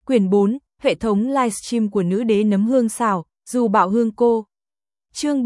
Quyển 4, hệ thống livestream của nữ đế nấm hương xào, dù bạo hương cô. Chương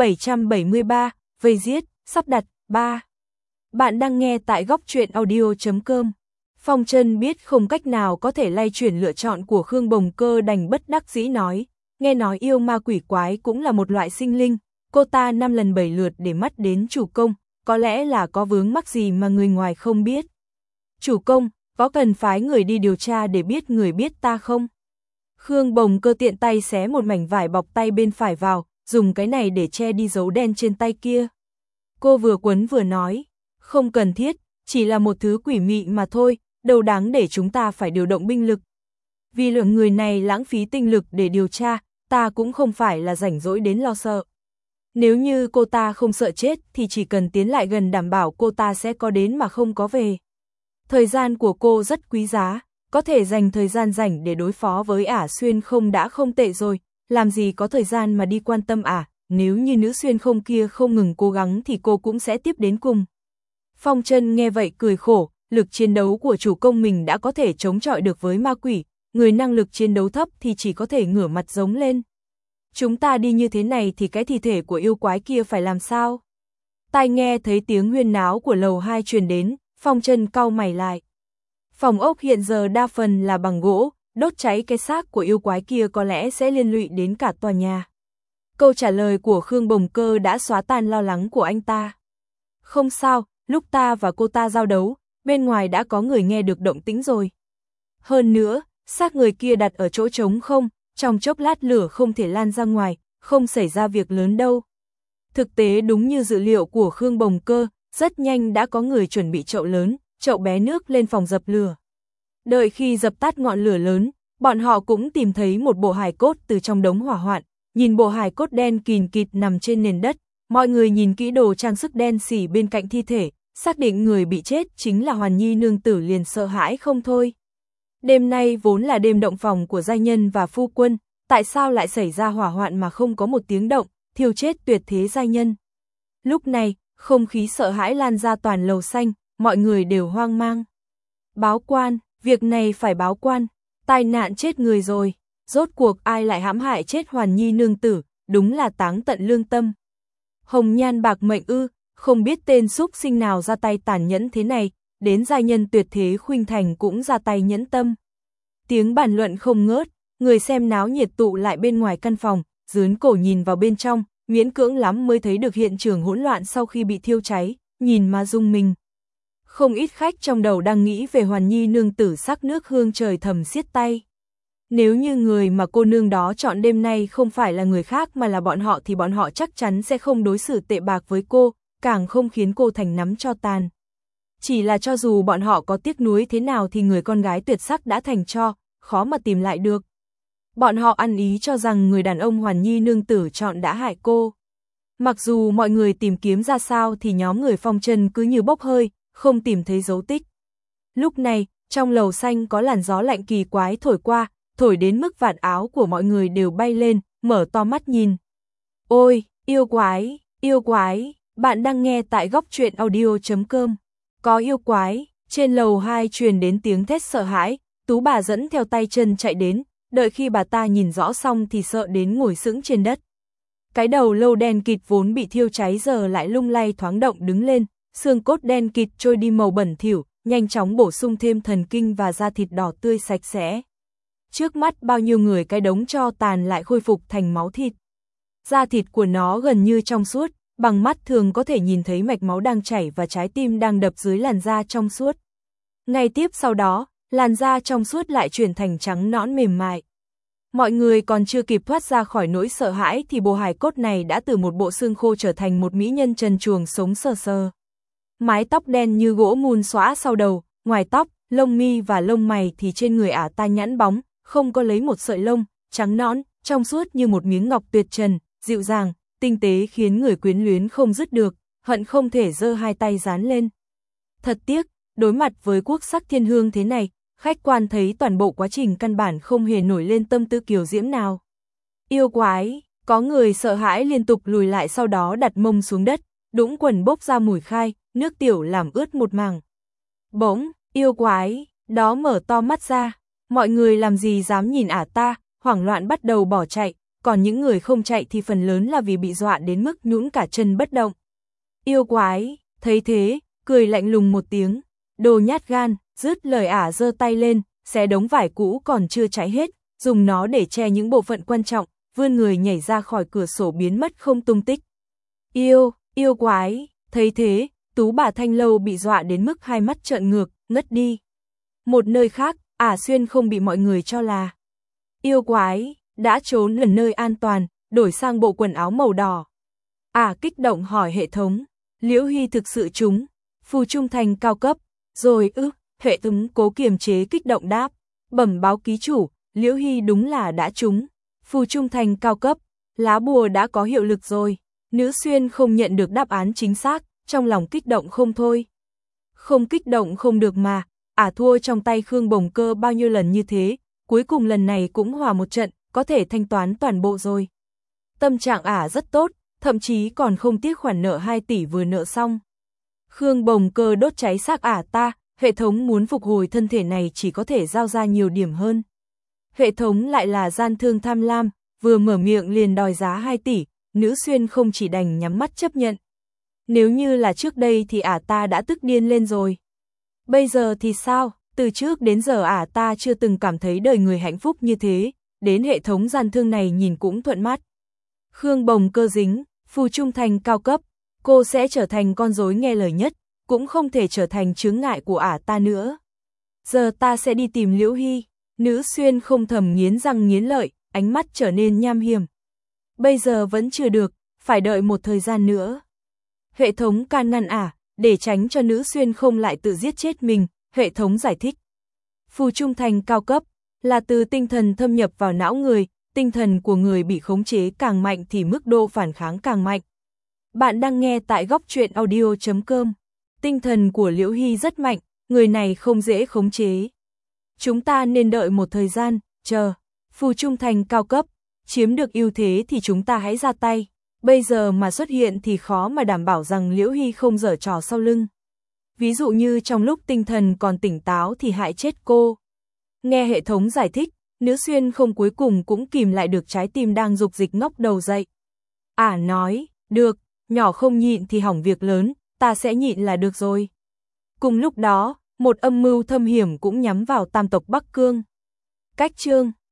773, vây giết, sắp đặt, 3. Bạn đang nghe tại góc truyện audio.com. Phong Trân biết không cách nào có thể lay chuyển lựa chọn của Khương Bồng Cơ, đành bất đắc dĩ nói, nghe nói yêu ma quỷ quái cũng là một loại sinh linh, cô ta 5 lần 7 lượt để mắt đến chủ công, có lẽ là có vướng mắc gì mà người ngoài không biết. Chủ công, có cần phái người đi điều tra để biết người biết ta không? Khương Bồng Cơ tiện tay xé một mảnh vải bọc tay bên phải vào, dùng cái này để che đi dấu đen trên tay kia. Cô vừa quấn vừa nói, không cần thiết, chỉ là một thứ quỷ mị mà thôi, đâu đáng để chúng ta phải điều động binh lực. Vì lượng người này lãng phí tinh lực để điều tra, ta cũng không phải là rảnh rỗi đến lo sợ. Nếu như cô ta không sợ chết thì chỉ cần tiến lại gần đảm bảo cô ta sẽ có đến mà không có về. Thời gian của cô rất quý giá, có thể dành thời gian rảnh để đối phó với Ả Xuyên Không đã không tệ rồi, làm gì có thời gian mà đi quan tâm Ả, nếu như nữ Xuyên Không kia không ngừng cố gắng thì cô cũng sẽ tiếp đến cùng. Phong Trân nghe vậy cười khổ, lực chiến đấu của chủ công mình đã có thể chống chọi được với ma quỷ, người năng lực chiến đấu thấp thì chỉ có thể ngửa mặt giống lên. Chúng ta đi như thế này thì cái thi thể của yêu quái kia phải làm sao? Tai nghe thấy tiếng huyên náo của lầu 2 truyền đến, Phong Trân cau mày lại. Phòng ốc hiện giờ đa phần là bằng gỗ, đốt cháy cái xác của yêu quái kia có lẽ sẽ liên lụy đến cả tòa nhà. Câu trả lời của Khương Bồng Cơ đã xóa tan lo lắng của anh ta. Không sao, lúc ta và cô ta giao đấu, bên ngoài đã có người nghe được động tĩnh rồi. Hơn nữa, xác người kia đặt ở chỗ trống không, trong chốc lát lửa không thể lan ra ngoài, không xảy ra việc lớn đâu. Thực tế đúng như dự liệu của Khương Bồng Cơ, rất nhanh đã có người chuẩn bị chậu lớn, chậu bé nước lên phòng dập lửa. Đợi khi dập tắt ngọn lửa lớn, bọn họ cũng tìm thấy một bộ hài cốt từ trong đống hỏa hoạn, nhìn bộ hài cốt đen kìn kịt nằm trên nền đất, mọi người nhìn kỹ đồ trang sức đen xỉ bên cạnh thi thể, xác định người bị chết chính là Hoàn Nhi nương tử liền sợ hãi không thôi. Đêm nay vốn là đêm động phòng của giai nhân và phu quân, tại sao lại xảy ra hỏa hoạn mà không có một tiếng động, thiêu chết tuyệt thế giai nhân. Lúc này, không khí sợ hãi lan ra toàn lầu xanh, mọi người đều hoang mang. Báo quan, việc này phải báo quan, tai nạn chết người rồi, rốt cuộc ai lại hãm hại chết Hoàn Nhi nương tử, đúng là táng tận lương tâm. Hồng nhan bạc mệnh ư, không biết tên súc sinh nào ra tay tàn nhẫn thế này, đến giai nhân tuyệt thế Khuynh Thành cũng ra tay nhẫn tâm. Tiếng bàn luận không ngớt, người xem náo nhiệt tụ lại bên ngoài căn phòng, dướn cổ nhìn vào bên trong, miễn cưỡng lắm mới thấy được hiện trường hỗn loạn sau khi bị thiêu cháy, nhìn mà rung mình. Không ít khách trong đầu đang nghĩ về Hoàn Nhi nương tử sắc nước hương trời thầm siết tay. Nếu như người mà cô nương đó chọn đêm nay không phải là người khác mà là bọn họ thì bọn họ chắc chắn sẽ không đối xử tệ bạc với cô, càng không khiến cô thành nắm tro tàn. Chỉ là cho dù bọn họ có tiếc nuối thế nào thì người con gái tuyệt sắc đã thành tro, khó mà tìm lại được. Bọn họ ăn ý cho rằng người đàn ông Hoàn Nhi nương tử chọn đã hại cô. Mặc dù mọi người tìm kiếm ra sao thì nhóm người Phong Trân cứ như bốc hơi, không tìm thấy dấu tích. Lúc này, trong lầu xanh có làn gió lạnh kỳ quái thổi qua, thổi đến mức vạt áo của mọi người đều bay lên, mở to mắt nhìn. Ôi, yêu quái, bạn đang nghe tại góc truyện audio.com. Có yêu quái, trên lầu 2 truyền đến tiếng thét sợ hãi, Tú bà dẫn theo tay chân chạy đến, đợi khi bà ta nhìn rõ xong thì sợ đến ngồi sững trên đất. Cái đầu lâu đen kịt vốn bị thiêu cháy giờ lại lung lay thoáng động đứng lên, xương cốt đen kịt trôi đi màu bẩn thỉu, nhanh chóng bổ sung thêm thần kinh và da thịt đỏ tươi sạch sẽ. Trước mắt bao nhiêu người cái đống tro tàn lại khôi phục thành máu thịt. Da thịt của nó gần như trong suốt, bằng mắt thường có thể nhìn thấy mạch máu đang chảy và trái tim đang đập dưới làn da trong suốt. Ngay tiếp sau đó, làn da trong suốt lại chuyển thành trắng nõn mềm mại. Mọi người còn chưa kịp thoát ra khỏi nỗi sợ hãi thì bộ hài cốt này đã từ một bộ xương khô trở thành một mỹ nhân trần truồng sống sờ sờ. Mái tóc đen như gỗ mùn xõa sau đầu, ngoài tóc, lông mi và lông mày thì trên người Ả ta nhẵn bóng, không có lấy một sợi lông, trắng nõn, trong suốt như một miếng ngọc tuyệt trần, dịu dàng, tinh tế khiến người quyến luyến không dứt được, hận không thể giơ hai tay dán lên. Thật tiếc, đối mặt với quốc sắc thiên hương thế này, khách quan thấy toàn bộ quá trình căn bản không hề nổi lên tâm tư kiều diễm nào. Yêu quái, có người sợ hãi liên tục lùi lại sau đó đặt mông xuống đất, đũng quần bốc ra mùi khai, nước tiểu làm ướt một mảng. Bỗng, yêu quái, đó mở to mắt ra, Mọi người làm gì dám nhìn ả ta, hoảng loạn bắt đầu bỏ chạy, còn những người không chạy thì phần lớn là vì bị dọa đến mức nhũn cả chân bất động. Yêu quái, thấy thế, cười lạnh lùng một tiếng, đồ nhát gan, dứt lời ả giơ tay lên, xé đống vải cũ còn chưa cháy hết, dùng nó để che những bộ phận quan trọng, vươn người nhảy ra khỏi cửa sổ biến mất không tung tích. Yêu quái, thấy thế, tú bà Thanh Lâu bị dọa đến mức hai mắt trợn ngược, ngất đi. Một nơi khác, ả Xuyên không bị mọi người cho là yêu quái, đã trốn lần nơi an toàn, đổi sang bộ quần áo màu đỏ. Ả kích động hỏi hệ thống, Liễu Hy thực sự trúng phù trung thành cao cấp, rồi hệ thống cố kiềm chế kích động đáp, bẩm báo ký chủ, Liễu Hy đúng là đã trúng phù trung thành cao cấp, lá bùa đã có hiệu lực rồi. Nữ Xuyên không nhận được đáp án chính xác, trong lòng kích động không thôi. Không kích động không được mà, ả thua trong tay Khương Bồng Cơ bao nhiêu lần như thế, cuối cùng lần này cũng hòa một trận, có thể thanh toán toàn bộ rồi. Tâm trạng ả rất tốt, thậm chí còn không tiếc khoản nợ 2 tỷ vừa nợ xong. Khương Bồng Cơ đốt cháy xác ả ta, hệ thống muốn phục hồi thân thể này chỉ có thể giao ra nhiều điểm hơn. Hệ thống lại là gian thương tham lam, vừa mở miệng liền đòi giá 2 tỷ, Nữ Xuyên không chỉ đành nhắm mắt chấp nhận. Nếu như là trước đây thì ả ta đã tức điên lên rồi. Bây giờ thì sao, từ trước đến giờ ả ta chưa từng cảm thấy đời người hạnh phúc như thế, đến hệ thống gian thương này nhìn cũng thuận mắt. Khương Bồng Cơ dính, phù trung thành cao cấp, cô sẽ trở thành con rối nghe lời nhất, cũng không thể trở thành chướng ngại của ả ta nữa. Giờ ta sẽ đi tìm Liễu Hy, Nữ Xuyên không thầm nghiến răng nghiến lợi, ánh mắt trở nên nham hiểm. Bây giờ vẫn chưa được, phải đợi một thời gian nữa. Hệ thống can ngăn ả, để tránh cho Nữ Xuyên không lại tự giết chết mình, hệ thống giải thích. Phù trung thành cao cấp, là từ tinh thần thâm nhập vào não người, tinh thần của người bị khống chế càng mạnh thì mức độ phản kháng càng mạnh. Bạn đang nghe tại góc truyện audio.com. Tinh thần của Liễu Hy rất mạnh, người này không dễ khống chế. Chúng ta nên đợi một thời gian, chờ. Phù trung thành cao cấp, chiếm được ưu thế thì chúng ta hãy ra tay. Bây giờ mà xuất hiện thì khó mà đảm bảo rằng Liễu Hy không giở trò sau lưng. Ví dụ như trong lúc tinh thần còn tỉnh táo thì hại chết cô. Nghe hệ thống giải thích, Nữ Xuyên không cuối cùng cũng kìm lại được trái tim đang dục dịch ngóc đầu dậy. Ả nói, được, nhỏ không nhịn thì hỏng việc lớn, ta sẽ nhịn là được rồi. Cùng lúc đó, một âm mưu thâm hiểm cũng nhắm vào tam tộc Bắc Cương. Cách chương